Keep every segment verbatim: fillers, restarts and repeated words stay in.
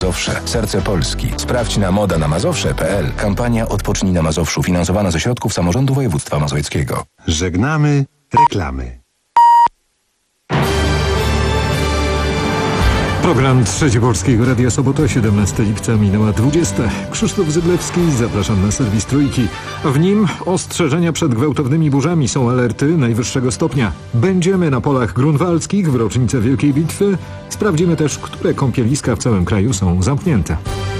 Mazowsze, serce Polski. Sprawdź na moda na mazowsze kropka p l. Kampania Odpocznij na Mazowszu, finansowana ze środków samorządu województwa mazowieckiego. Żegnamy reklamy. Program Trzeci Polskiego Radia Sobota, siedemnastego lipca, minęła dwudziesta. Krzysztof Zyblewski, zapraszam na serwis Trójki. W nim ostrzeżenia przed gwałtownymi burzami, są alerty najwyższego stopnia. Będziemy na polach grunwaldzkich w rocznicę Wielkiej Bitwy. Sprawdzimy też, które kąpieliska w całym kraju są zamknięte.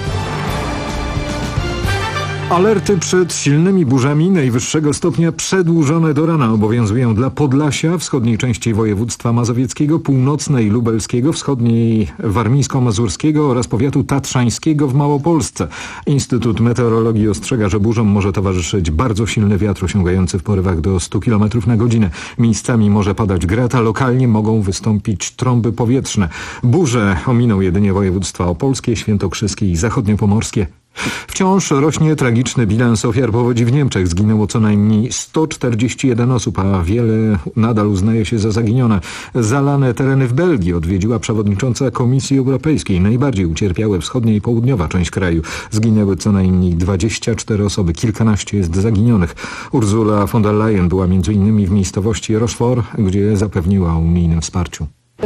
Alerty przed silnymi burzami najwyższego stopnia przedłużone do rana obowiązują dla Podlasia, wschodniej części województwa mazowieckiego, północnej lubelskiego, wschodniej warmińsko-mazurskiego oraz powiatu tatrzańskiego w Małopolsce. Instytut Meteorologii ostrzega, że burzom może towarzyszyć bardzo silny wiatr osiągający w porywach do stu kilometrów na godzinę. Miejscami może padać grad, a lokalnie mogą wystąpić trąby powietrzne. Burze ominą jedynie województwa opolskie, świętokrzyskie i zachodniopomorskie. Wciąż rośnie tragiczny bilans ofiar powodzi w Niemczech. Zginęło co najmniej sto czterdzieści jeden osób, a wiele nadal uznaje się za zaginione. Zalane tereny w Belgii odwiedziła przewodnicząca Komisji Europejskiej. Najbardziej ucierpiały wschodnia i południowa część kraju. Zginęły co najmniej dwadzieścia cztery osoby, kilkanaście jest zaginionych. Ursula von der Leyen była między innymi w miejscowości Rochefort, gdzie zapewniła o unijnym wsparciu.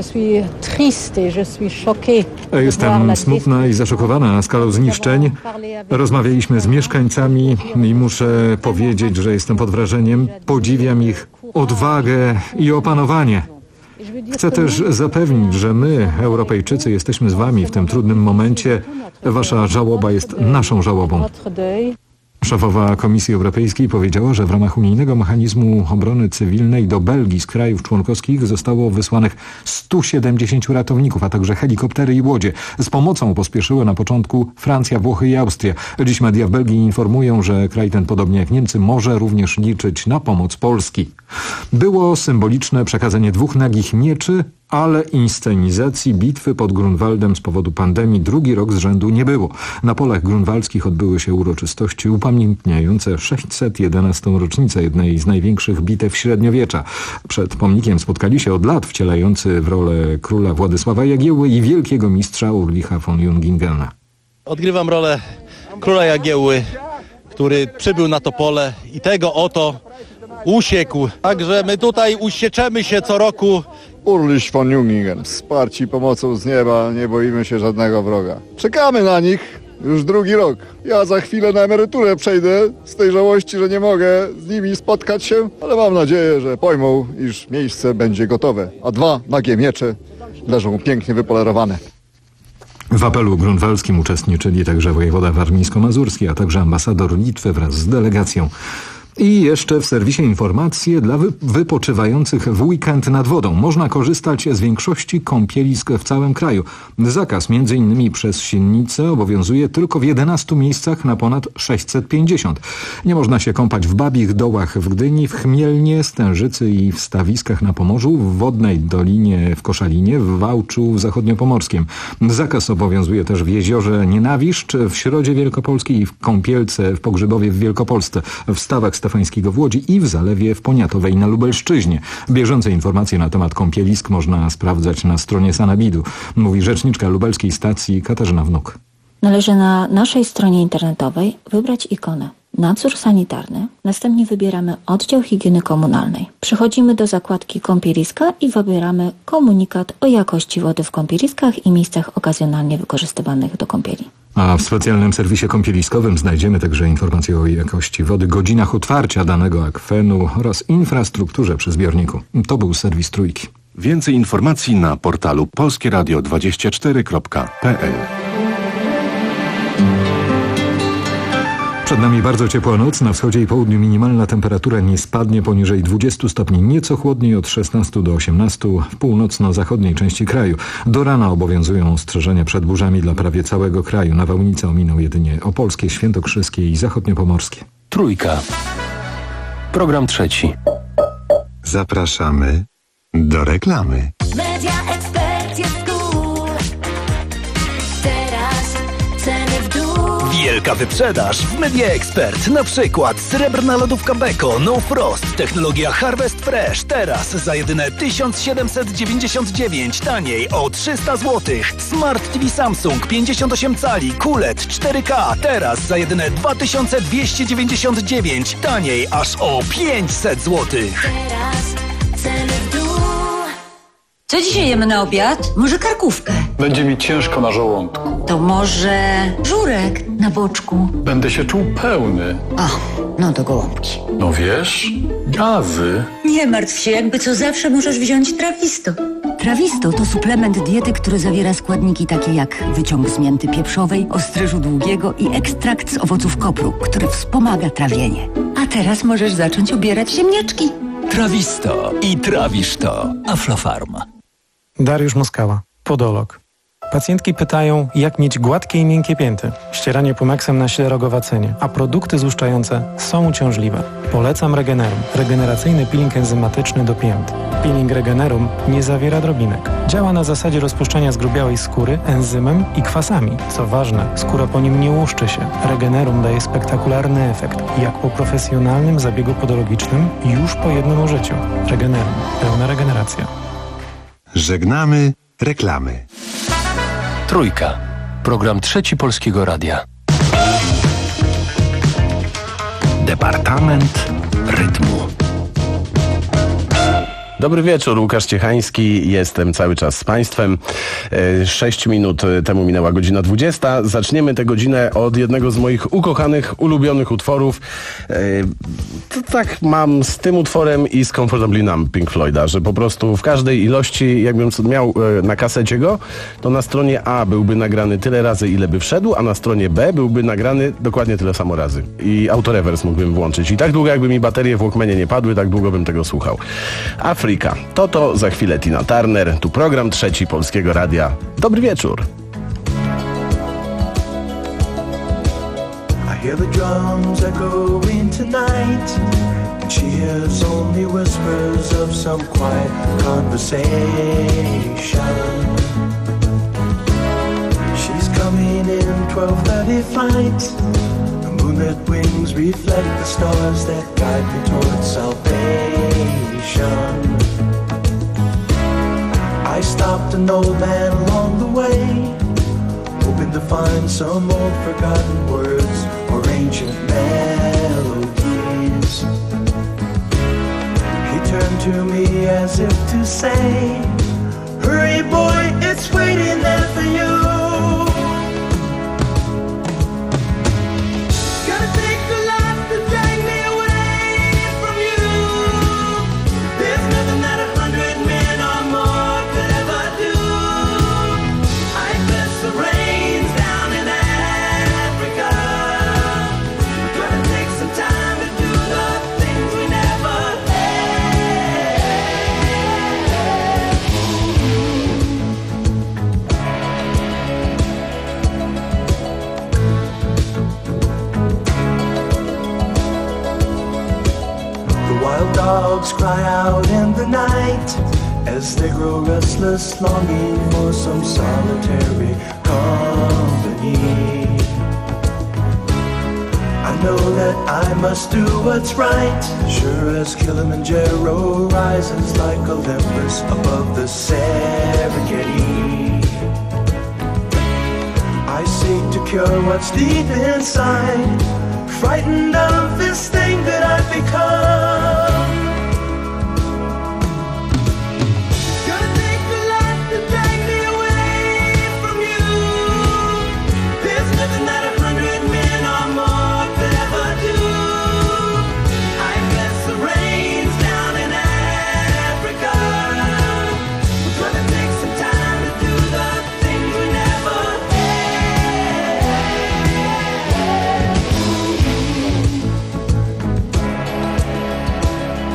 Jestem smutna i zaszokowana skalą zniszczeń. Rozmawialiśmy z mieszkańcami i muszę powiedzieć, że jestem pod wrażeniem. Podziwiam ich odwagę i opanowanie. Chcę też zapewnić, że my, Europejczycy, jesteśmy z wami w tym trudnym momencie. Wasza żałoba jest naszą żałobą. Szefowa Komisji Europejskiej powiedziała, że w ramach unijnego mechanizmu obrony cywilnej do Belgii z krajów członkowskich zostało wysłanych stu siedemdziesięciu ratowników, a także helikoptery i łodzie. Z pomocą pospieszyły na początku Francja, Włochy i Austria. Dziś media w Belgii informują, że kraj ten, podobnie jak Niemcy, może również liczyć na pomoc Polski. Było symboliczne przekazanie dwóch nagich mieczy, ale inscenizacji bitwy pod Grunwaldem z powodu pandemii drugi rok z rzędu nie było. Na polach grunwaldzkich odbyły się uroczystości upamiętniające sześćset jedenastą rocznicę jednej z największych bitew średniowiecza. Przed pomnikiem spotkali się od lat wcielający w rolę króla Władysława Jagiełły i wielkiego mistrza Ulricha von Jungingena. Odgrywam rolę króla Jagiełły, który przybył na to pole i tego oto usiekł. Także my tutaj usieczemy się co roku. Ulrich von Jungingen, wsparci pomocą z nieba, nie boimy się żadnego wroga. Czekamy na nich już drugi rok. Ja za chwilę na emeryturę przejdę z tej żałości, że nie mogę z nimi spotkać się, ale mam nadzieję, że pojmą, iż miejsce będzie gotowe, a dwa nagie miecze leżą pięknie wypolerowane. W apelu grunwaldzkim uczestniczyli także wojewoda warmińsko-mazurski, a także ambasador Litwy wraz z delegacją. I jeszcze w serwisie informacje dla wy- wypoczywających w weekend nad wodą. Można korzystać z większości kąpielisk w całym kraju. Zakaz między innymi przez Siennicę obowiązuje tylko w jedenastu miejscach na ponad sześćset pięćdziesiąt. Nie można się kąpać w Babich Dołach w Gdyni, w Chmielnie, Stężycy i w stawiskach na Pomorzu, w Wodnej Dolinie w Koszalinie, w Wałczu w Zachodniopomorskiem. Zakaz obowiązuje też w jeziorze Nienawiszcz, w Środzie Wielkopolskiej i w Kąpielce w Pogrzebowie w Wielkopolsce, w Stawach Stefańskiego w Łodzi i w Zalewie w Poniatowej na Lubelszczyźnie. Bieżące informacje na temat kąpielisk można sprawdzać na stronie Sanepidu, mówi rzeczniczka lubelskiej stacji Katarzyna Wnuk. Należy na naszej stronie internetowej wybrać ikonę Nadzór sanitarny, następnie wybieramy oddział higieny komunalnej. Przechodzimy do zakładki kąpieliska i wybieramy komunikat o jakości wody w kąpieliskach i miejscach okazjonalnie wykorzystywanych do kąpieli. A w specjalnym serwisie kąpieliskowym znajdziemy także informacje o jakości wody, godzinach otwarcia danego akwenu oraz infrastrukturze przy zbiorniku. To był serwis Trójki. Więcej informacji na portalu polskie radio dwadzieścia cztery kropka p l. Przed nami bardzo ciepła noc. Na wschodzie i południu minimalna temperatura nie spadnie poniżej dwudziestu stopni. Nieco chłodniej od szesnastu do osiemnastu w północno-zachodniej części kraju. Do rana obowiązują ostrzeżenia przed burzami dla prawie całego kraju. Nawałnice ominą jedynie opolskie, świętokrzyskie i zachodniopomorskie. Trójka. Program trzeci. Zapraszamy do reklamy. Media Expert jest cool. Teraz ceny w dół. Wielka Wielka wyprzedaż w Media Expert. Na przykład srebrna lodówka Beko No Frost. Technologia Harvest Fresh. Teraz za jedyne tysiąc siedemset dziewięćdziesiąt dziewięć. Taniej o trzysta złotych. Smart T V Samsung pięćdziesiąt osiem cali Q L E D cztery K. Teraz za jedyne dwa tysiące dwieście dziewięćdziesiąt dziewięć. Taniej aż o pięćset złotych. Co dzisiaj jemy na obiad? Może karkówkę? Będzie mi ciężko na żołądku. To może żurek na boczku? Będę się czuł pełny. O, no to gołąbki. No wiesz, gazy. Nie martw się, jakby co zawsze możesz wziąć Trawisto. Trawisto to suplement diety, który zawiera składniki takie jak wyciąg z mięty pieprzowej, ostryżu długiego i ekstrakt z owoców kopru, który wspomaga trawienie. A teraz możesz zacząć ubierać ziemniaczki. Trawisto i trawisz to. Aflofarm. Dariusz Moskała, podolog. Pacjentki pytają, jak mieć gładkie i miękkie pięty. Ścieranie Pumeksem na ślerogowacenie, a produkty złuszczające są uciążliwe. Polecam Regenerum, regeneracyjny peeling enzymatyczny do pięt. Peeling Regenerum nie zawiera drobinek. Działa na zasadzie rozpuszczania zgrubiałej skóry enzymem i kwasami. Co ważne, skóra po nim nie łuszczy się. Regenerum daje spektakularny efekt, jak po profesjonalnym zabiegu podologicznym już po jednym użyciu. Regenerum. Pełna regeneracja. Żegnamy reklamy. Trójka. Program Trzeci Polskiego Radia. Departament Rytmu. Dobry wieczór, Łukasz Ciechański, jestem cały czas z Państwem. Sześć minut temu minęła godzina dwudziesta. Zaczniemy tę godzinę od jednego z moich ukochanych, ulubionych utworów. To tak mam z tym utworem i z Comfortably Numb Pink Floyda, że po prostu w każdej ilości, jakbym miał na kasecie go, to na stronie A byłby nagrany tyle razy, ile by wszedł, a na stronie B byłby nagrany dokładnie tyle samo razy. I autorewers mógłbym włączyć. I tak długo, jakby mi baterie w Walkmanie nie padły, tak długo bym tego słuchał. Afryka. To to za chwilę Tina Turner. Tu program Trzeci Polskiego Radia. Dobry wieczór. I hear the drums echoing tonight, and she hears only whispers of some quiet conversation. She's coming in twelve thirty flight. The moonlit wings reflect the stars that guide me towards salvation. I stopped an old man along the way, hoping to find some old forgotten words or ancient melodies. He turned to me as if to say, hurry boy, it's waiting there for you. Gotta take a lot to drag me away from you. There's nothing that a hundred men or more could ever do. I bless the rains down in Africa. We're gonna take some time to do the things we never The wild dogs cry out in the night as they grow restless, longing for some solitary company. I know that I must do what's right, sure as Kilimanjaro rises like Olympus above the Serengeti. I seek to cure what's deep inside, frightened of this thing that I've become. Gonna take a lot to drag me away from you. There's nothing that a hundred men or more could ever do. I bless the rains down in Africa. We're gonna take some time to do the things we never had.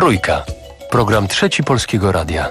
Trójka. Program Trzeci Polskiego Radia.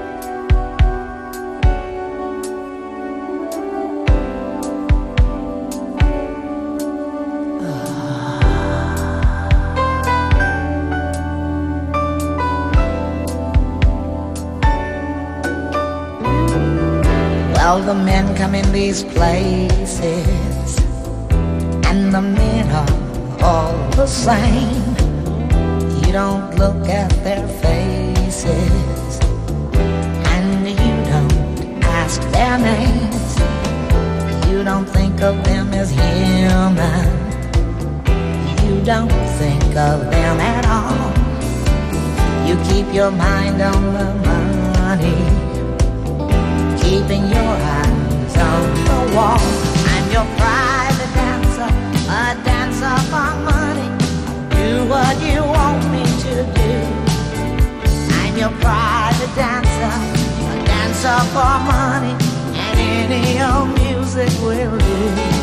Well, the men come in these places, and the men are all the same. You don't look at their faces, and you don't ask their names. You don't think of them as human. You don't think of them at all. You keep your mind on the money, keeping your eyes on the wall. I'm your private dancer, a dancer for money. Do what you want me to do. I'm your private dancer, a dancer for money, and any old music will do.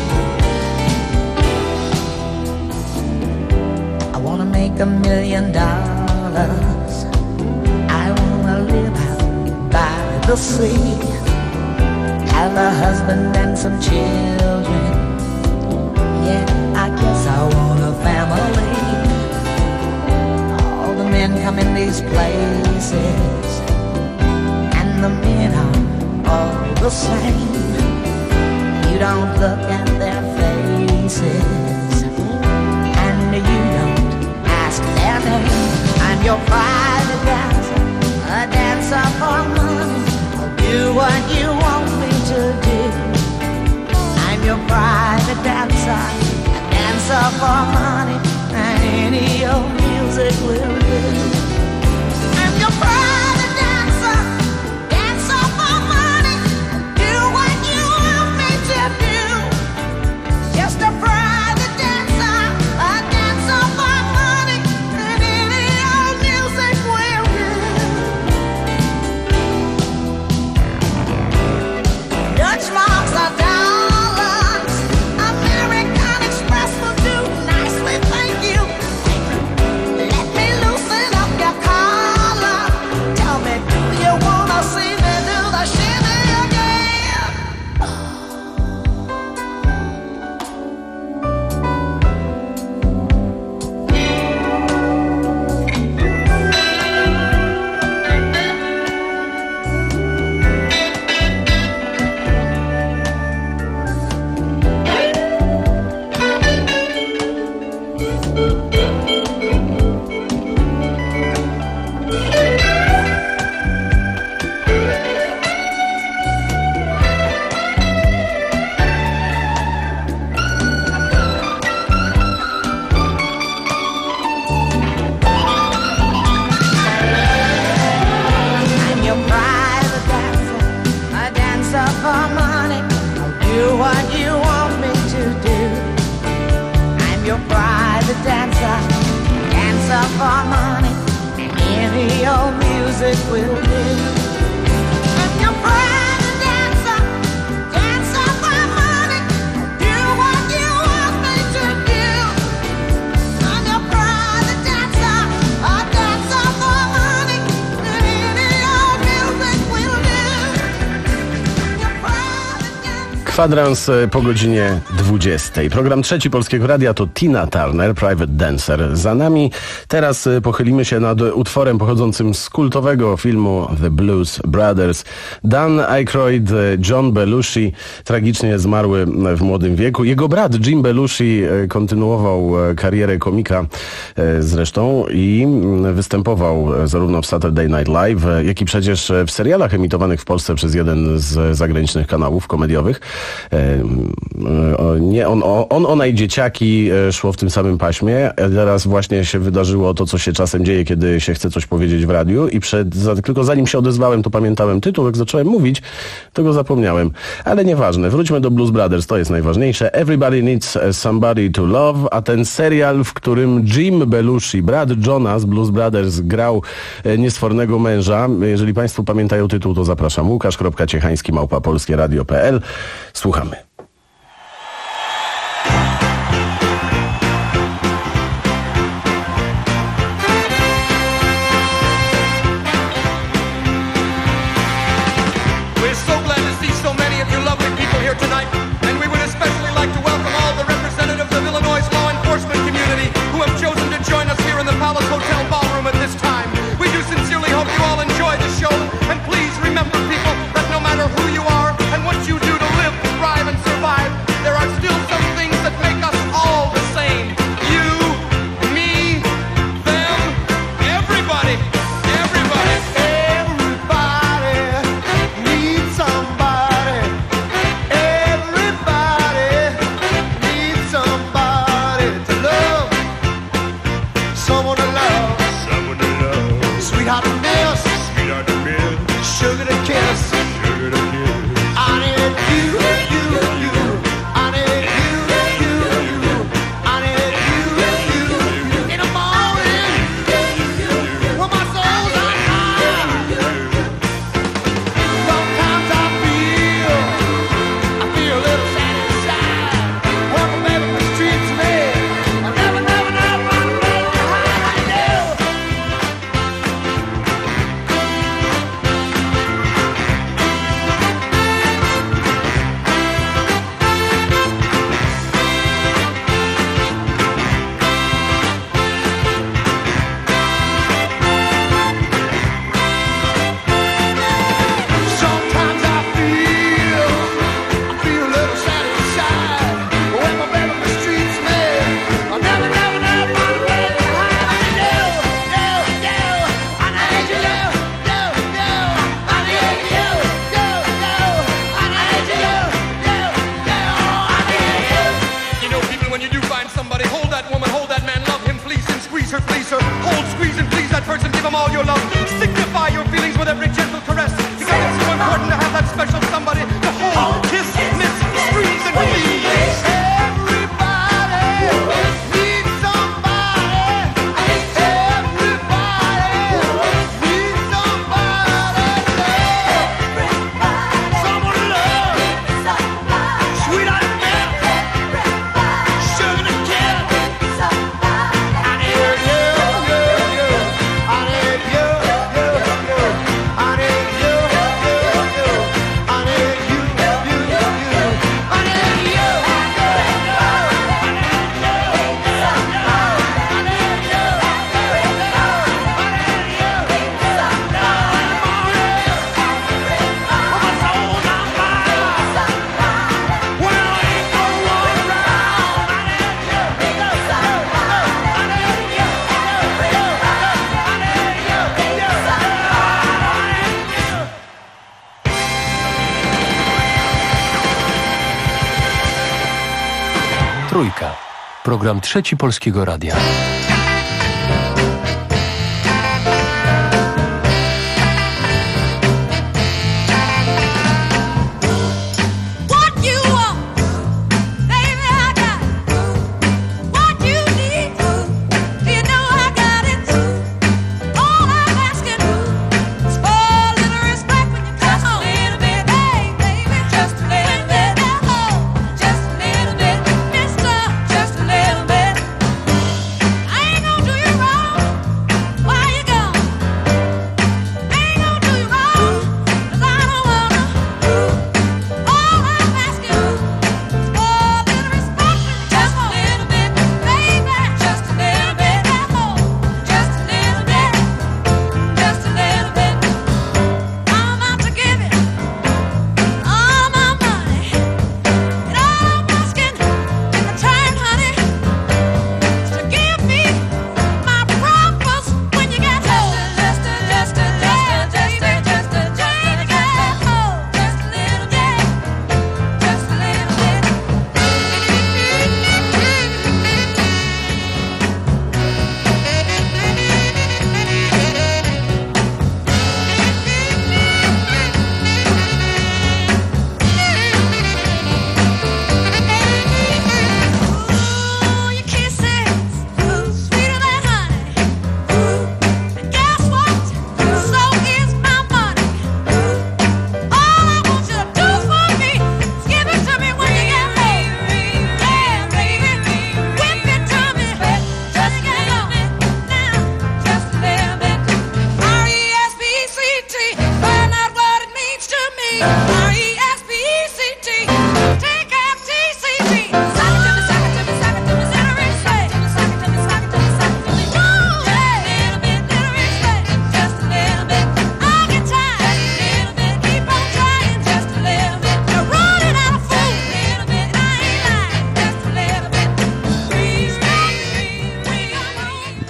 I wanna make a million dollars. I wanna live out by the sea, have a husband and some children. Yeah, I guess I want a family. All the men come in these places, and the men are all the same. You don't look at their faces, and you don't ask their name. I'm your private dancer, a dancer for money. Do what you want me to do. I'm your private dancer, a dancer for money, and any old music will do. I'm your private dancer, dancer for money. Do what you want me to do. Just a private dancer, a dancer for money, and any old music will do. Dutch marks are dollars, American Express will do nicely, thank you. Let me loosen up your collar. Tell me, do you wanna see me do the shimmy again? I'm your private dancer, a dancer for money. I'll do what you want me to do. I'm your private dancer, dancer for money, and any old music will do. I'm your private dancer, dancer for money. Do what you want me to do. I'm your private dancer, a dancer for money, and any old music will do. Kwadrans po godzinie dwudziestej. Program Trzeci Polskiego Radia to Tina Turner, Private Dancer. Za nami teraz pochylimy się nad utworem pochodzącym z kultowego filmu The Blues Brothers. Dan Aykroyd, John Belushi, tragicznie zmarły w młodym wieku. Jego brat Jim Belushi kontynuował karierę komika zresztą i występował zarówno w Saturday Night Live, jak i przecież w serialach emitowanych w Polsce przez jeden z zagranicznych kanałów komediowych. Nie, on, on, ona i dzieciaki szło w tym samym paśmie. Teraz właśnie się wydarzyło to, co się czasem dzieje, kiedy się chce coś powiedzieć w radiu i przed, za, tylko zanim się odezwałem, to pamiętałem tytuł, jak zacząłem mówić, to go zapomniałem. Ale nieważne, wróćmy do Blues Brothers, to jest najważniejsze. Everybody Needs Somebody to Love, a ten serial, w którym Jim Belushi, brat Johna z Blues Brothers, grał niesfornego męża. Jeżeli Państwo pamiętają tytuł, to zapraszam. Łukasz kropka Ciechański małpa polskie radio kropka p l. Słuchamy. here tonight, and we would especially like to welcome all the representatives of Illinois' law enforcement community who have chosen to join us here in the Palace Hotel ballroom at this time. We do sincerely hope you all enjoy the show, and please remember, people, that no matter who you are and what you do to live, thrive, and survive, there are still some things that make us all the same. You, me, them, everybody, everybody. Everybody needs somebody. Everybody needs somebody to love. Someone to love. Someone to love. Sweetheart to miss. Sweetheart to miss. Sugar to kiss. Sugar to kiss. I need you, you, you. I need you, you, you. I need you, you, you. In the morning, when my soul's on fire. Sometimes I feel, I feel a little sad inside. When my baby mistreats me, I never, never, never want to make it high. I do. Sometimes I feel, I feel a little sad inside. But when my baby mistreats me, I never, never, never want to make it high. I do, do, do. I need you, do, do, do. I need you, do, do. I need you, do, do. I need you. You know, people, when you do find somebody, hold that woman, hold that man, love him, fleece him, squeeze her, fleece her. Hold, squeeze, and please that person, give him all your love. Signify your feelings with every gentle caress, because it's so important to have that special somebody to hold, kiss, miss, squeeze, and please. Everybody needs somebody. Everybody needs somebody to love. Someone to love. Sweetheart to miss. Sugar to kiss. I need you, you, you. I need you, you, you. I need you, you, you. I need you, you, you. I need you. Trójka. Program Trzeci Polskiego Radia. What you want, baby, I got it. What you need, you know I got it too. All I'm asking is for a little respect when you come home. Just a little bit, hey, baby, just a little bit. Oh, just a little bit, mister, just a little bit. I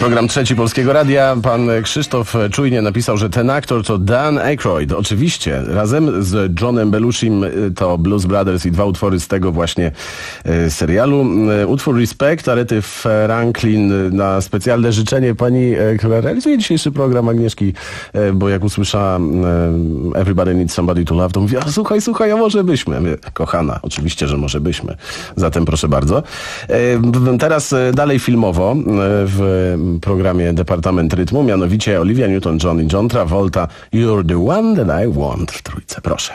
Program Trzeci Polskiego Radia. Pan Krzysztof czujnie napisał, że ten aktor to Dan Aykroyd. Oczywiście, razem z Johnem Belushim to Blues Brothers i dwa utwory z tego właśnie e, serialu. E, utwór Respect Arety Franklin na specjalne życzenie pani, e, która realizuje dzisiejszy program, Agnieszki, e, bo jak usłyszała e, Everybody Needs Somebody to Love, to mówi, a słuchaj, słuchaj, a może byśmy. Mówię, kochana, oczywiście, że może byśmy. Zatem proszę bardzo. E, teraz e, dalej filmowo e, w programie Departament Rytmu, mianowicie Olivia Newton-John i John Travolta, You're the one that I want w trójce. Proszę.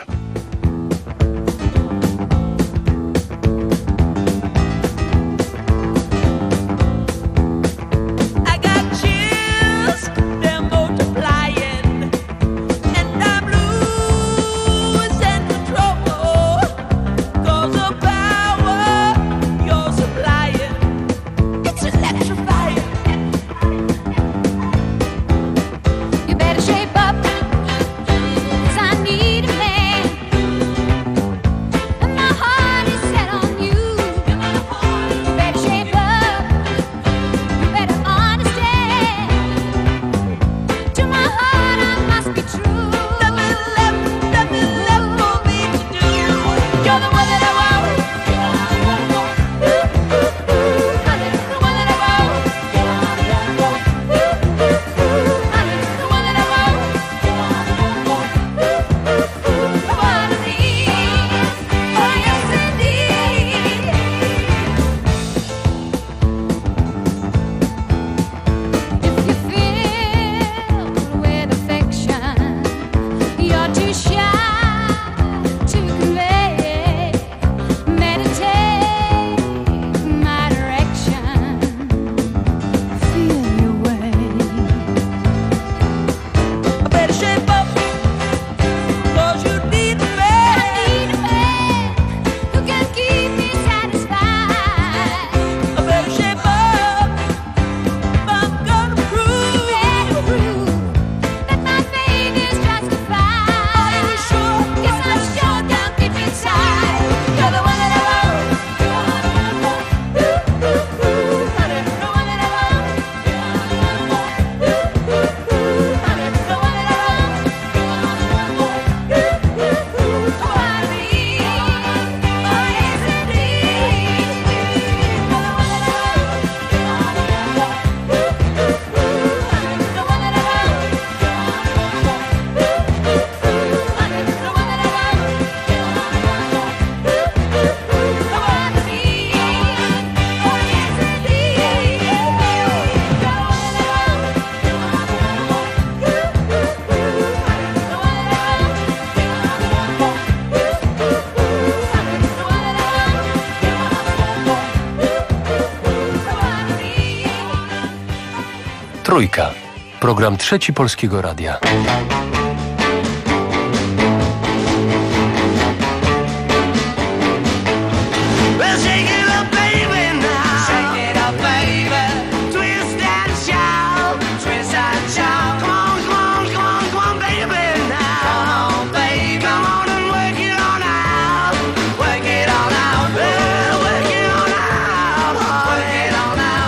Trójka. Program Trzeci Polskiego Radia.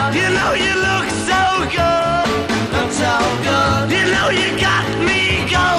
You know you got me going.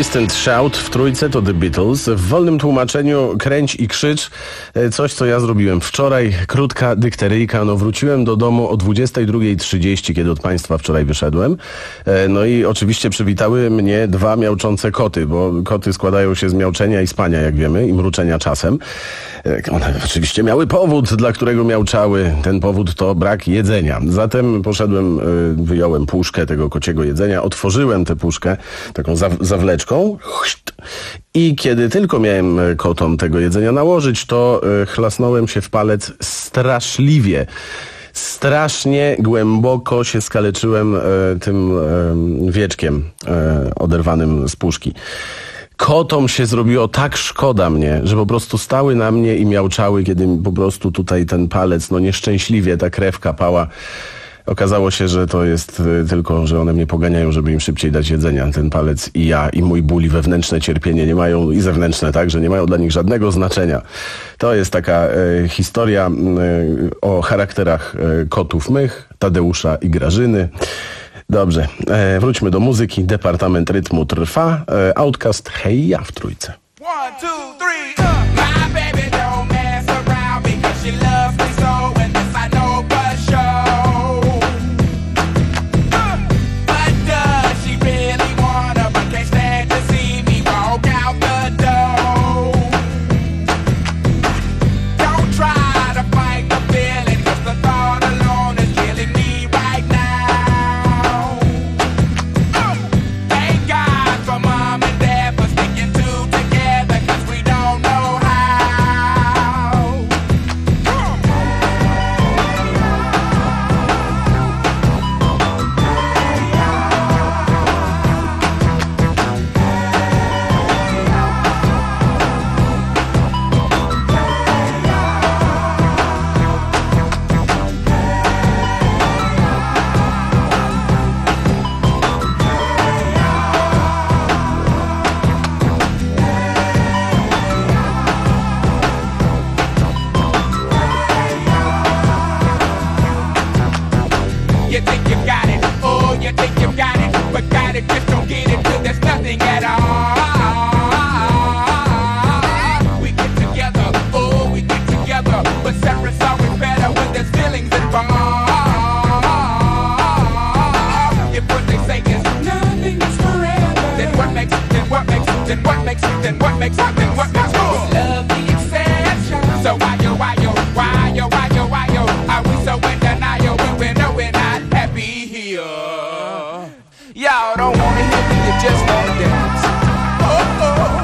Twist and Shout w trójce to The Beatles. W wolnym tłumaczeniu kręć i krzycz. Coś, co ja zrobiłem wczoraj. Krótka dykteryjka. No wróciłem do domu o dwudziestej drugiej trzydzieści, kiedy od państwa wczoraj wyszedłem. No i oczywiście przywitały mnie dwa miauczące koty, bo koty składają się z miauczenia i spania, jak wiemy, i mruczenia czasem. One oczywiście miały powód, dla którego miauczały. Ten powód to brak jedzenia. Zatem poszedłem, wyjąłem puszkę tego kociego jedzenia, otworzyłem tę puszkę taką zawleczką i kiedy tylko miałem kotom tego jedzenia nałożyć, to chlasnąłem się w palec straszliwie. Strasznie głęboko się skaleczyłem tym wieczkiem oderwanym z puszki. Kotom się zrobiło tak szkoda mnie, że po prostu stały na mnie i miauczały, kiedy po prostu tutaj ten palec, no nieszczęśliwie ta krew kapała. Okazało się, że to jest tylko, że one mnie poganiają, żeby im szybciej dać jedzenia. Ten palec i ja, i mój ból, i wewnętrzne cierpienie nie mają, i zewnętrzne także, nie mają dla nich żadnego znaczenia. To jest taka e, historia e, o charakterach e, kotów mych, Tadeusza i Grażyny. Dobrze, e, wróćmy do muzyki. Departament rytmu trwa. E, Outcast, hej ja w trójce. One, two, three, uh. My baby don't mess around because she loves me so, and this I know for sure. Uh. But does she really wanna, but can't stand to see me walk out the door? Don't try to fight the feeling, cause the thought alone is killing me right now. Uh. Thank God for mom and dad for sticking two together, cause we don't know how. You think you got it, oh, you think you got it, but got it, just don't get it till there's nothing at all. We get together, oh, we get together, but separate's always better when there's feelings involved. If what they say is nothing is forever, then what makes, then what makes, then what makes, then what makes, then what makes love the exception? So why yo, why yo, why yo, why yo, why yo, are we so in denial when we know we're not happy here? Y'all don't wanna hear me, you just wanna dance. Oh, oh.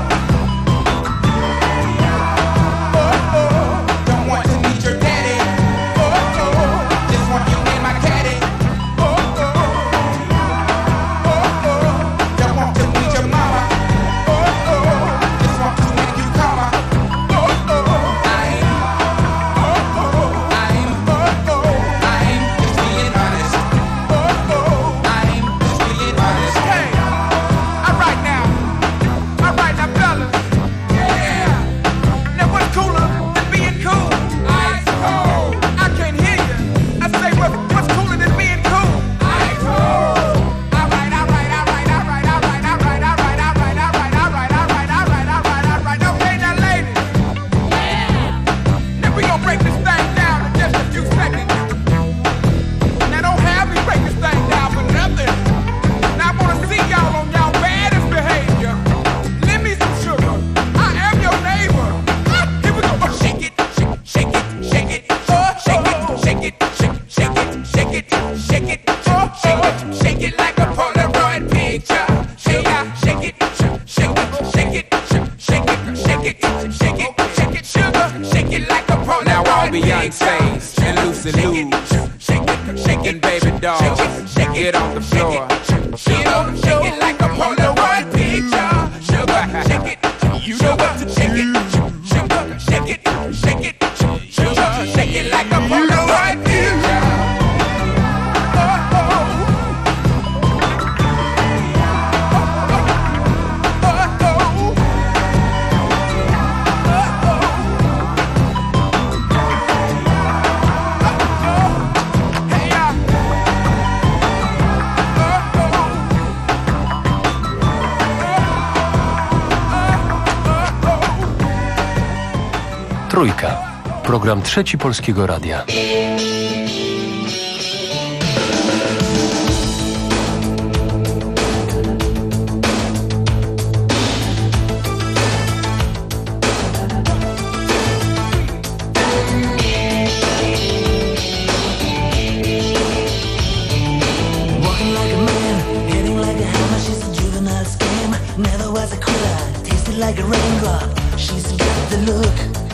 Oh, oh. Don't want to meet your daddy. Oh, oh. Just want you in my caddy. Oh, oh. Oh, oh. Don't want to meet your mama. Oh, oh. Just want to make you come. Oh, oh. I ain't. Oh, oh. I ain't. Oh, oh. I ain't just being honest. Oh, oh. I ain't just being honest. Hey, all right now. All right now, fellas. Yeah. Now what's cooler than being cool? Ice cold. I can't hear you. I say what, what's cooler than being cool? Ice cold. All right, all right, all right, all right, all right, all right, all right, all right, all right, all right, all right, all right, all right, all right. Okay, now, ladies. Yeah. Now we gonna break this thing down in just a few seconds. Now don't have me break this thing down for nothing. Now I wanna see y'all on y'all baddest behavior. Lend me some sugar. I am your neighbor. Ah, here we go. Oh, shake it, shake, shake it, shake it, oh, shake it, shake it, shake, shake it, shake it, shake it, oh, shake it, shake it like a Polaroid picture. Shake it, shake it, shake it, shake it, shake it, shake it, shake it, shake it, sugar, shake it like a Polaroid picture. Now all Beyonce's and Lucy Lou's, shaking baby dolls, get on the floor, shake it like a Polaroid picture. Sugar, shake it, sugar, shake it, sugar, shake it, shake it, sugar, shake it like a Polaroid picture. Oh, oh. Oh, oh. Oh, oh. Hey, uh, Trójka. Program Trzeci Polskiego Radia. Like a raindrop, she's got the look.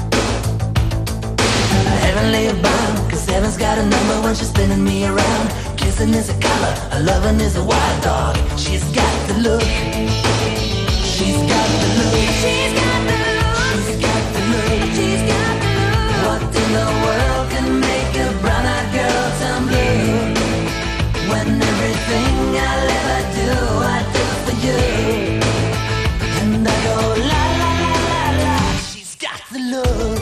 Heavenly bound, cause heaven's got a number when she's spinning me around. Kissing is a color, a loving is a wild dog. She's got the look. She's got the look. She's got the look. She's got the look. She's got the look. What in the world can make a brown-eyed girl turn blue? When everything I'll ever do, I do for you. And I go la la la la la. She's got the look.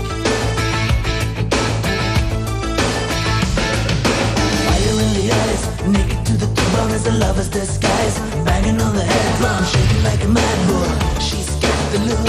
Fire in the eyes, naked to the bone as a lover's disguise. Banging on the head drum, shaking like a mad bull. She's got the look.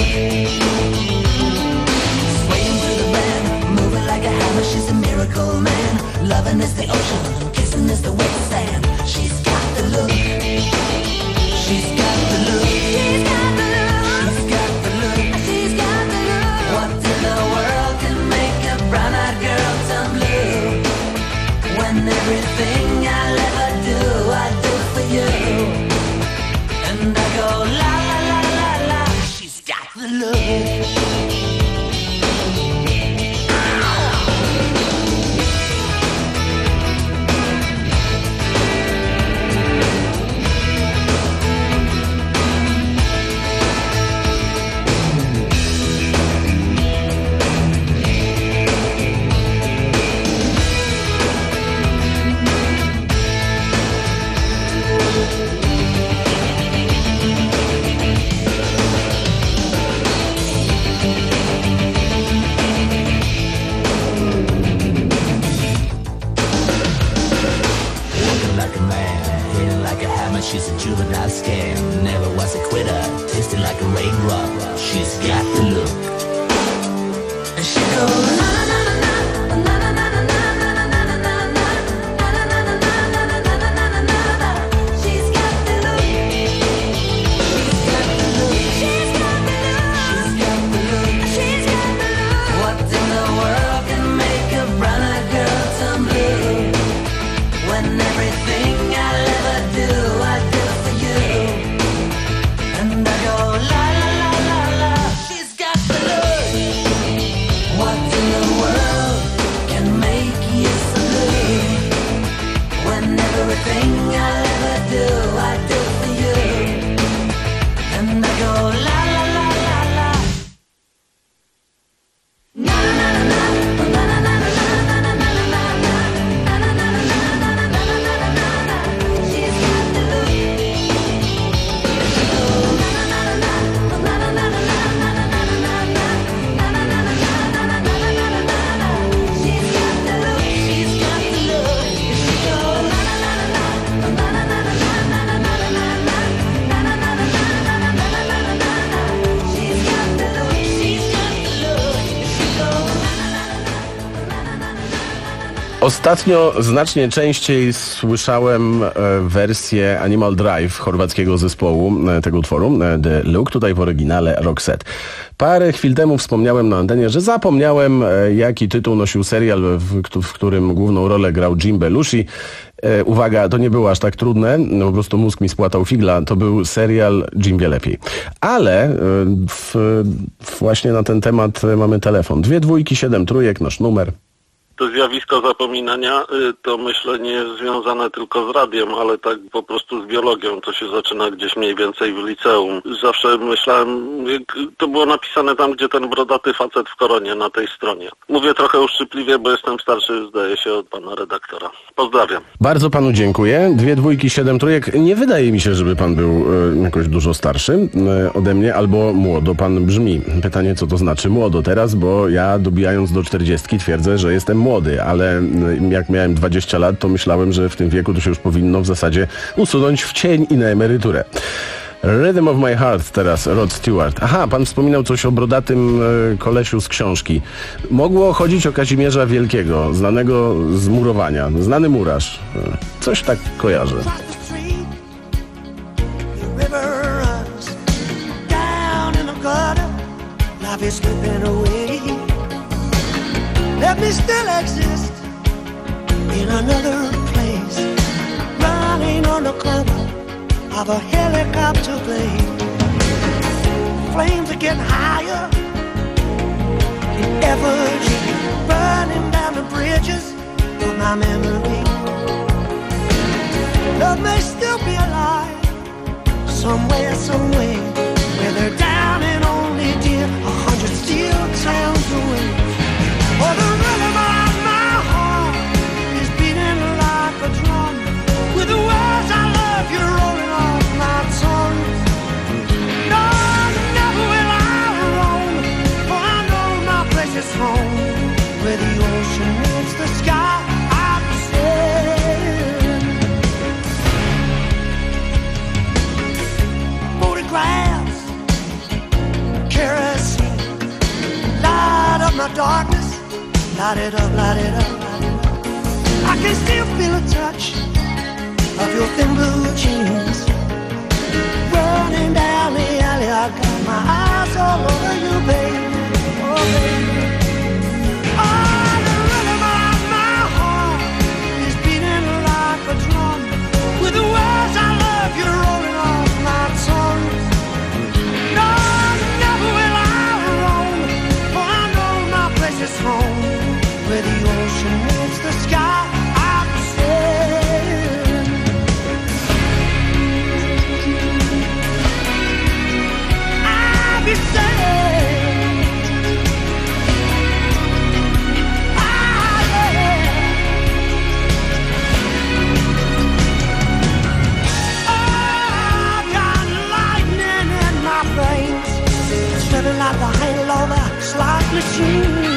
Swaying through the band, moving like a hammer. She's a miracle man. Loving is the ocean, kissing is the wet sand. She's got the look. She's got the look. She's got the look. She's got the look. What in the world can make a brown-eyed girl turn blue? When everything I'll ever do, I do for you. And I go la la la la la. She's got the look. She's a juvenile scam, never was a quitter, tasted like a raindrop. She's got the look. And she goes na na na na na na na na na na na na na. She's got the look. She's got the look. She's got the look. She's got the look. What in the world can make a brown-eyed girl turn blue? When everything I'll ever do, I do for you. And I go la la la la la. She's got the look. What in the world can make you so blue? When everything I'll ever do, I do for you. And I go la la la la la. Na na na na na na na na na na na na. She's got the look. Ostatnio znacznie częściej słyszałem e, wersję Animal Drive chorwackiego zespołu e, tego utworu, e, The Look, tutaj w oryginale Roxette. Parę chwil temu wspomniałem na antenie, że zapomniałem, e, jaki tytuł nosił serial, w, w którym główną rolę grał Jim Belushi. E, uwaga, to nie było aż tak trudne, no, po prostu mózg mi spłatał figla, to był serial Jim wie lepiej. Ale e, w, właśnie na ten temat mamy telefon. Dwie dwójki, siedem trójek, nasz numer. To zjawisko zapominania to myślę nie jest związane tylko z radiem, ale tak po prostu z biologią. To się zaczyna gdzieś mniej więcej w liceum. Zawsze myślałem, to było napisane tam, gdzie ten brodaty facet w koronie na tej stronie. Mówię trochę uszczypliwie, bo jestem starszy, zdaje się, od pana redaktora. Pozdrawiam. Bardzo panu dziękuję. Dwie dwójki, siedem trójek. Nie wydaje mi się, żeby pan był e, jakoś dużo starszy e, ode mnie, albo młodo pan brzmi. Pytanie, co to znaczy młodo teraz, bo ja dobijając do czterdziestki twierdzę, że jestem młody, ale jak miałem dwadzieścia lat, to myślałem, że w tym wieku to się już powinno w zasadzie usunąć w cień i na emeryturę. Rhythm of My Heart teraz Rod Stewart. Aha, pan wspominał coś o brodatym e, kolesiu z książki. Mogło chodzić o Kazimierza Wielkiego, znanego z murowania. Znany murarz. E, coś tak kojarzę. Let me still exist in another place, running on the cover of a helicopter plane. Flames are getting higher in effigy, burning down the bridges of my memory. Love may still be alive somewhere, somewhere, where they're down and only dear a hundred steel towns away. Oh, the rhythm of my heart is beating like a drum, with the words I love you rolling off my tongue. No, never will I roam, for I know my place is home, where the ocean meets the sky. I'm sailing. Photographs, kerosene, light up my darkness. Light it up, light it up, light it up. I can still feel a touch of your thin blue jeans running down the alley. I got my eyes all over you, baby. Oh, baby. Oh, the rhythm of my heart is beating like a drum, with the words I love you rolling off my tongue. No, never will I roam, for I know my place is home, where the ocean meets the sky. I'm sailing. I'll be sailing. Ah, yeah. Oh, I've got lightning in my veins, sweating like a hangover slot machine.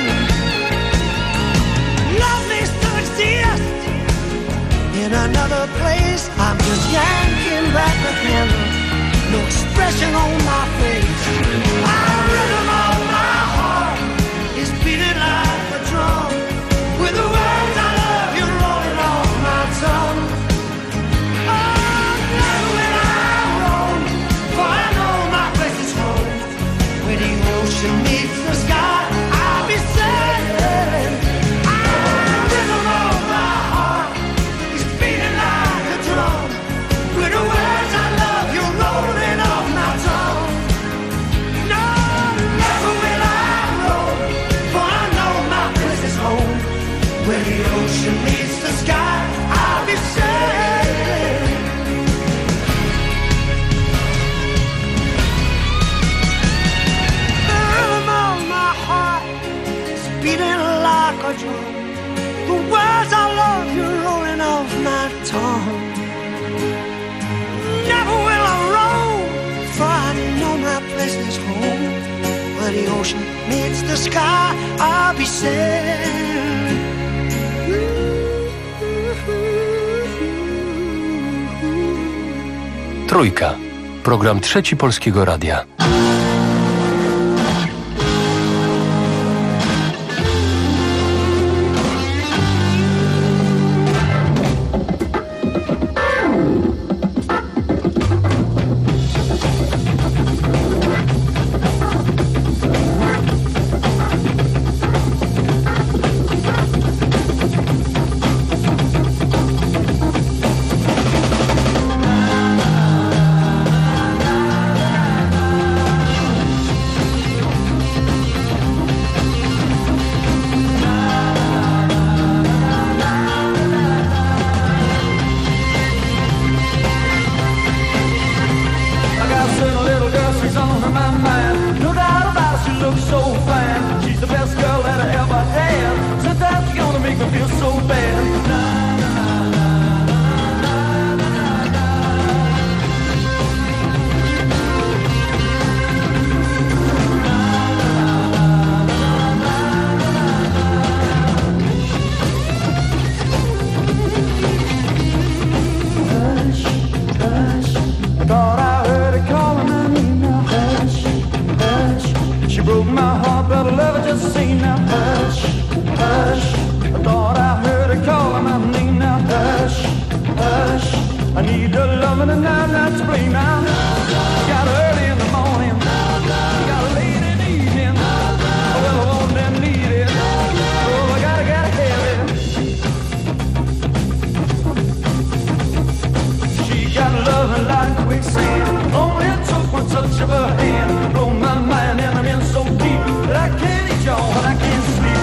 In another place, I'm just yanking back the handle, no expression on my face. The rhythm of my heart is beating like a drum, with the words I love you rolling off my tongue. Oh, never will I roam, for I know my place is home, where the ocean meets the sky. I'll be sailing. With the words I love you rolling off my tongue. No, never will I roam, for I know my place is home, where the ocean meets the sky. I'll be sailing. The rhythm of my heart is beating like a drum. The words I love you rolling off my tongue. Never will I roam, for I know my place is home, where the ocean meets the sky. I'll be sailing. Trójka. Program Trzeci Polskiego Radia. say now, hush, hush. I thought I heard her calling my name now, hush, hush. I need your loving and I'm not to blame now. You got early in the morning, you got late in the evening. Well, I want and need it, oh, I gotta, gotta have it. She got loving like quicksand. Only it took one touch of her hand. Blow my mind and I'm in so deep that I can't eat y'all and I can't sleep.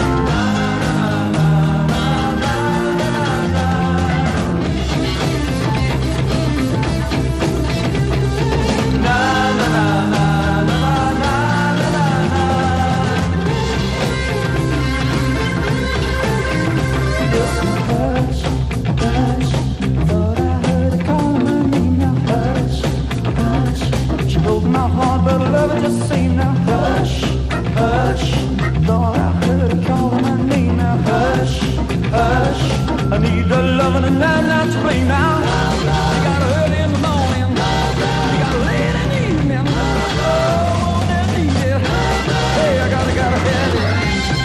My heart, but love it just say now, hush, hush. Thought I heard her calling my name now, hush, hush. I need the loving and I'm not to blame now. You got early in the morning, you got late in the evening. Oh, I need it. Hey, I gotta, gotta have it.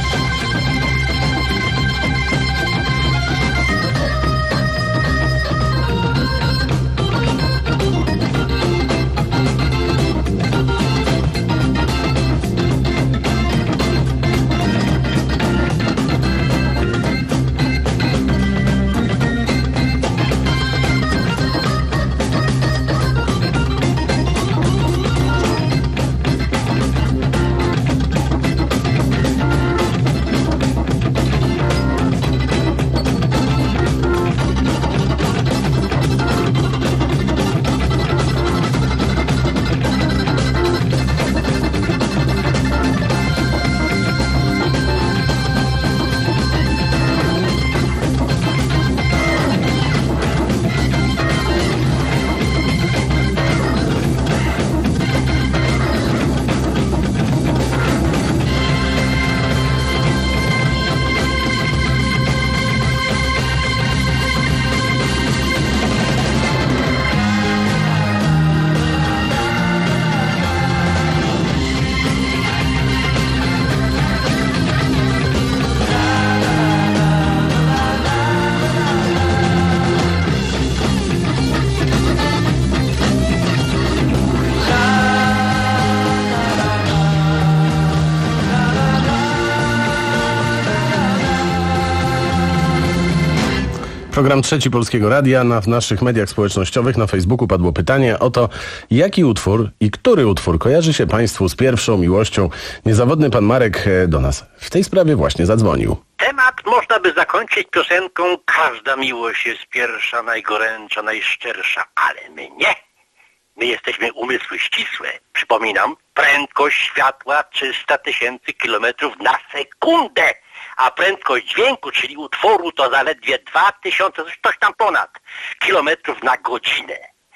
Program Trzeci Polskiego Radia. Na, w naszych mediach społecznościowych na Facebooku padło pytanie o to, jaki utwór i który utwór kojarzy się Państwu z pierwszą miłością. Niezawodny pan Marek do nas w tej sprawie właśnie zadzwonił. Temat można by zakończyć piosenką Każda miłość jest pierwsza, najgorętsza, najszczersza, ale my nie. My jesteśmy umysły ścisłe. Przypominam, prędkość światła trzysta tysięcy kilometrów na sekundę. A prędkość dźwięku, czyli utworu, to zaledwie dwa tysiące, coś tam ponad, kilometrów na godzinę.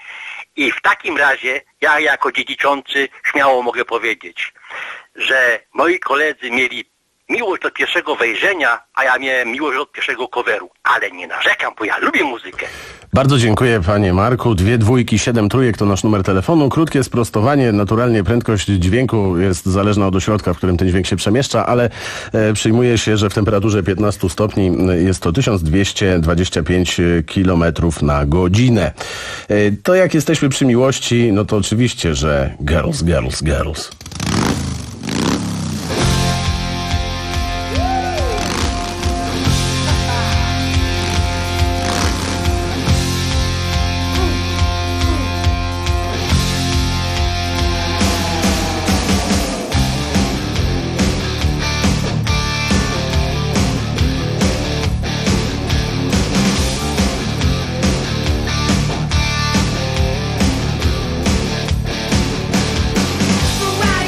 I w takim razie ja jako dziedziczący śmiało mogę powiedzieć, że moi koledzy mieli miłość od pierwszego wejrzenia, a ja miałem miłość od pierwszego coveru. Ale nie narzekam, bo ja lubię muzykę. Bardzo dziękuję panie Marku. Dwie dwójki, siedem trójek to nasz numer telefonu. Krótkie sprostowanie. Naturalnie prędkość dźwięku jest zależna od ośrodka, w którym ten dźwięk się przemieszcza, ale e, przyjmuje się, że w temperaturze piętnaście stopni jest to tysiąc dwieście dwadzieścia pięć kilometrów na godzinę. E, to jak jesteśmy przy miłości, no to oczywiście, że girls, girls, girls. Right.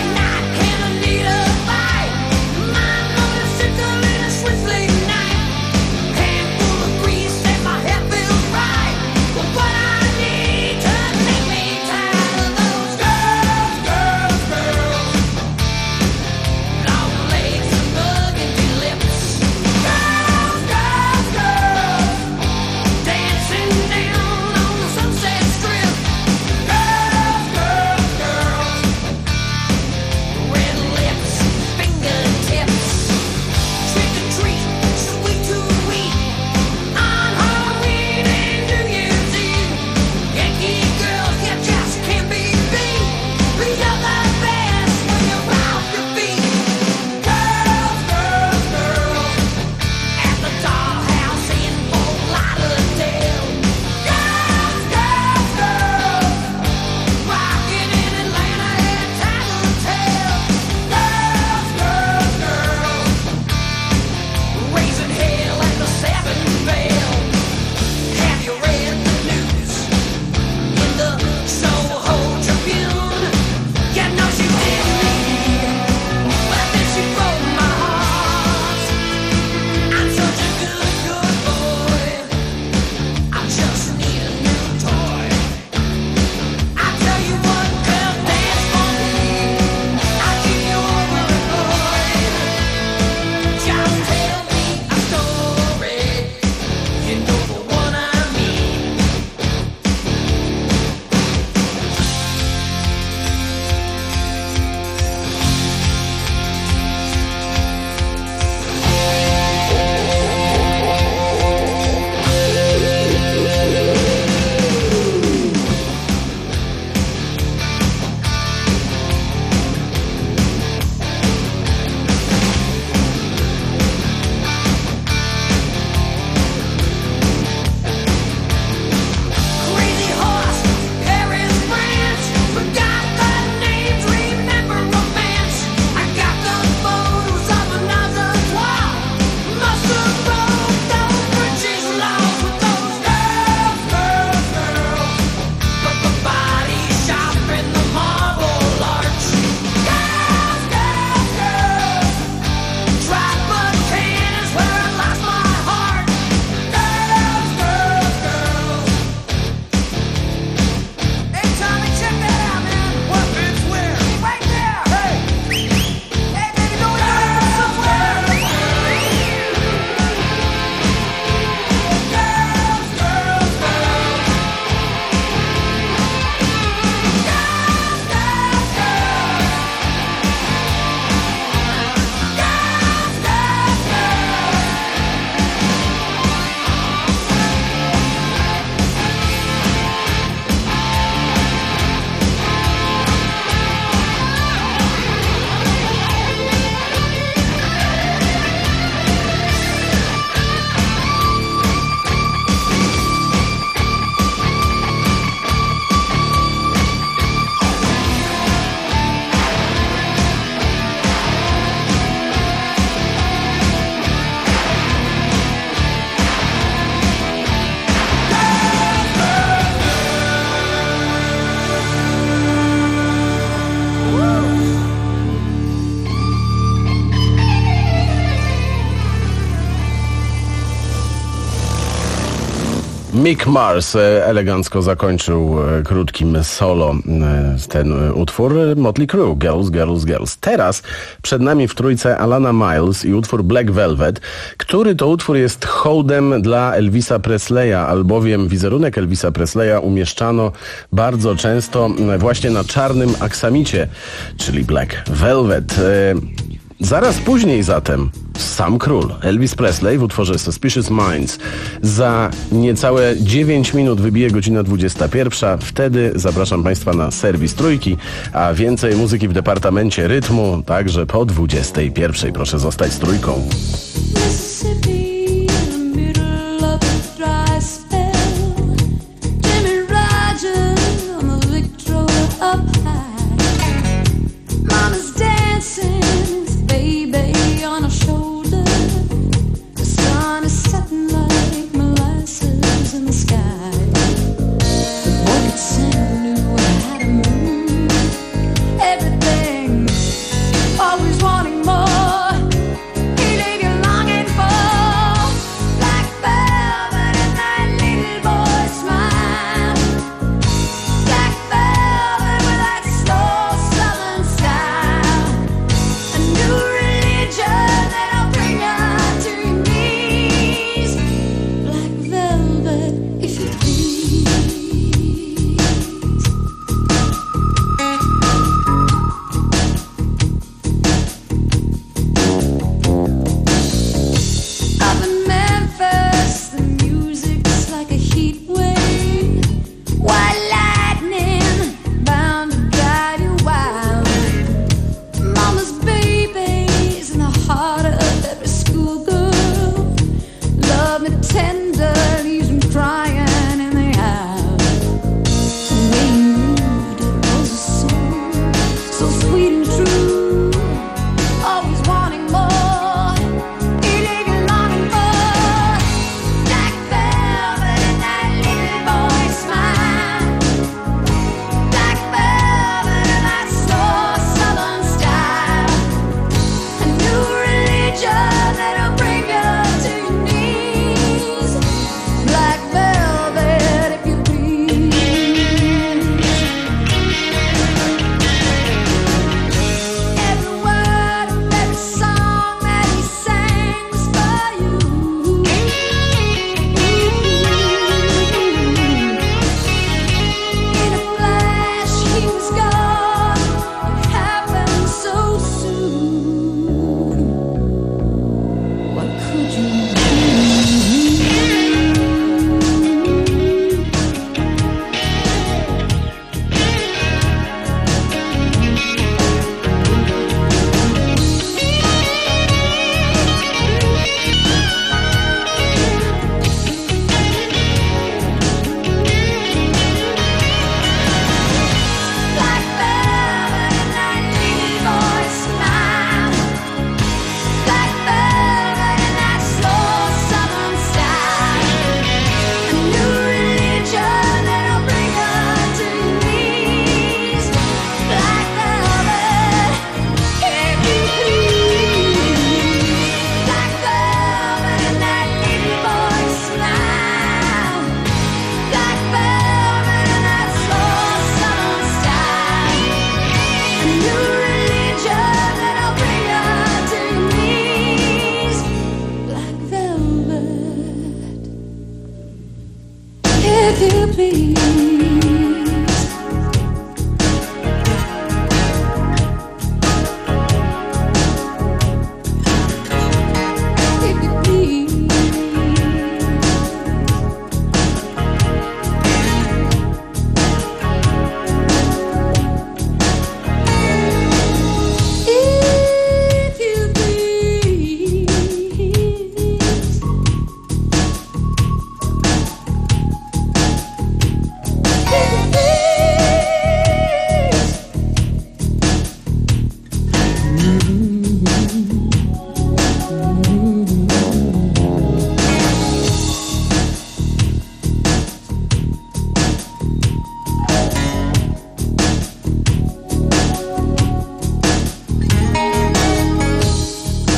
Mick Mars e, elegancko zakończył e, krótkim solo e, ten e, utwór Motley Crue, Girls, Girls, Girls. Teraz przed nami w trójce Alana Miles i utwór Black Velvet, który to utwór jest hołdem dla Elvisa Presleya, albowiem wizerunek Elvisa Presleya umieszczano bardzo często e, właśnie na czarnym aksamicie, czyli Black Velvet. E, Zaraz później zatem sam król, Elvis Presley w utworze Suspicious Minds. Za niecałe dziewięć minut wybije godzina dwudziesta pierwsza. Wtedy zapraszam Państwa na serwis Trójki, a więcej muzyki w departamencie rytmu także po dwudziestej pierwszej. Proszę zostać z Trójką.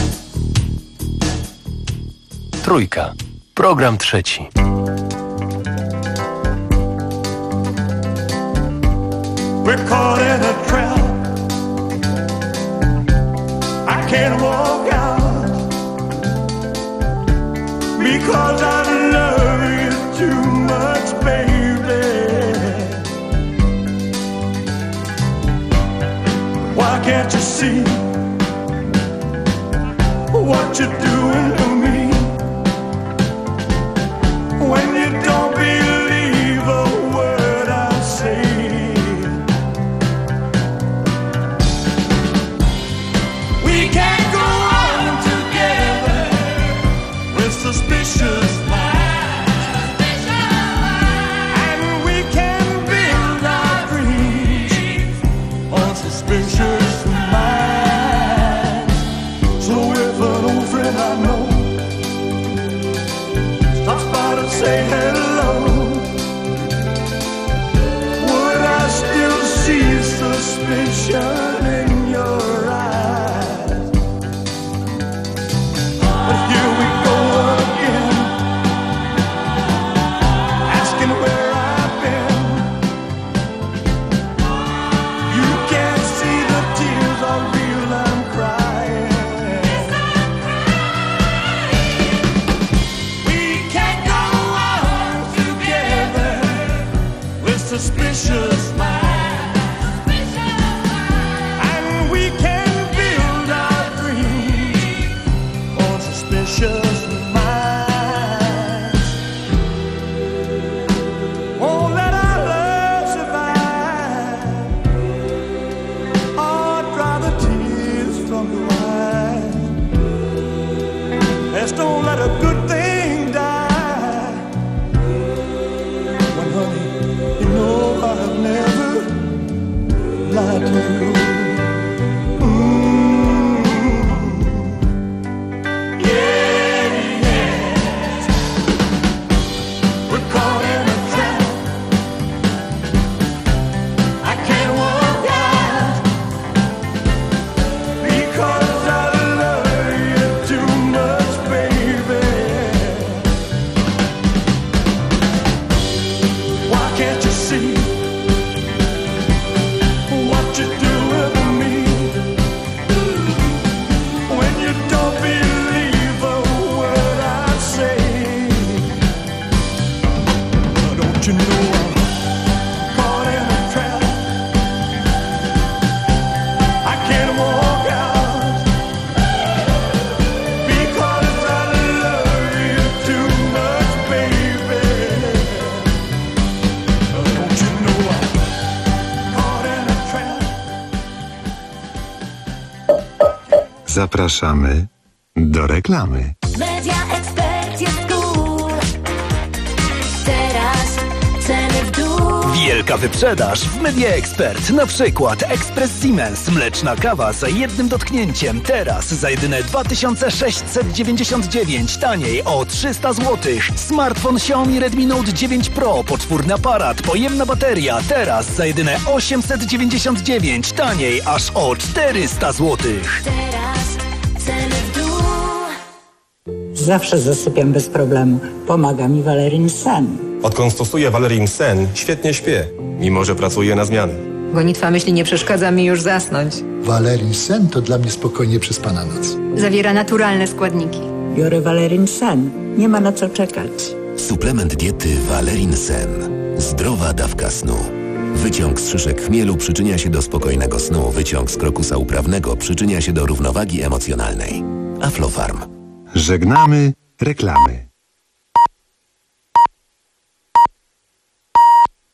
Trójka. Program trzeci. We're caught in a trap. I can't walk out because I love you too much, baby. Why can't you see what you're doing to me? When you don't believe a word I say, we can't go on together with suspicious minds, and we can build our dreams on suspicious minds. So if an old friend I know stops by to say hello, would I still see suspicion in your eyes? But here we go again, asking where I've been. You can't see the tears I feel I'm crying. We can't go on together with suspicious minds, and we can build our dreams on suspicious minds. Won't let our love survive, or dry the tears from your eyes. Let's don't let a good thing die. When, honey, you know I've never lied to you. Mm. Yeah, yes. We're caught in a trap. I can't walk out because I love you too much, baby. Why can't you see what you're doing to me? When you don't believe a word I say, don't you know I'm caught in a trap? I can't walk out because I love you too much, baby. Don't you know I'm caught in a trap? Zapraszamy do reklamy. Media Expert jest cool. Teraz ceny w dół. Wielka wyprzedaż w Media Expert. Na przykład Express Siemens, mleczna kawa za jednym dotknięciem. Teraz za jedyne dwa tysiące sześćset dziewięćdziesiąt dziewięć, taniej o trzysta złotych. Smartfon Xiaomi Redmi Note dziewięć Pro, poczwórny aparat, pojemna bateria. Teraz za jedyne osiemset dziewięćdziesiąt dziewięć, taniej aż o czterysta złotych. Teraz ceny w dół. Zawsze zasypiam bez problemu. Pomaga mi Valerin Sen. Odkąd stosuję Valerin Sen, świetnie śpię, mimo że pracuję na zmiany. Gonitwa myśli nie przeszkadza mi już zasnąć. Valerin Sen to dla mnie spokojnie przespana noc. Zawiera naturalne składniki. Biorę Valerin Sen. Nie ma na co czekać. Suplement diety Valerin Sen. Zdrowa dawka snu. Wyciąg z szyszek chmielu przyczynia się do spokojnego snu. Wyciąg z krokusa uprawnego przyczynia się do równowagi emocjonalnej. Aflofarm. Żegnamy reklamy.